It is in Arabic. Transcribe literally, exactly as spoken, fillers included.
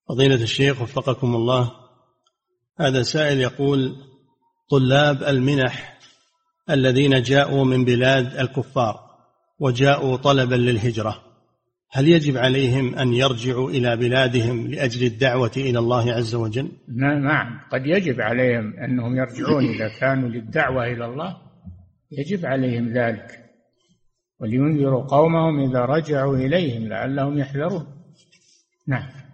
فضيلة الشيخ وفقكم الله، هذا سائل يقول: طلاب المنح الذين جاءوا من بلاد الكفار وجاءوا طلبا للهجرة، هل يجب عليهم أن يرجعوا إلى بلادهم لأجل الدعوة إلى الله عز وجل؟ نعم، قد يجب عليهم أنهم يرجعون إذا كانوا للدعوة إلى الله، يجب عليهم ذلك، ولينذروا قومهم إذا رجعوا إليهم لعلهم يحذرون. نعم.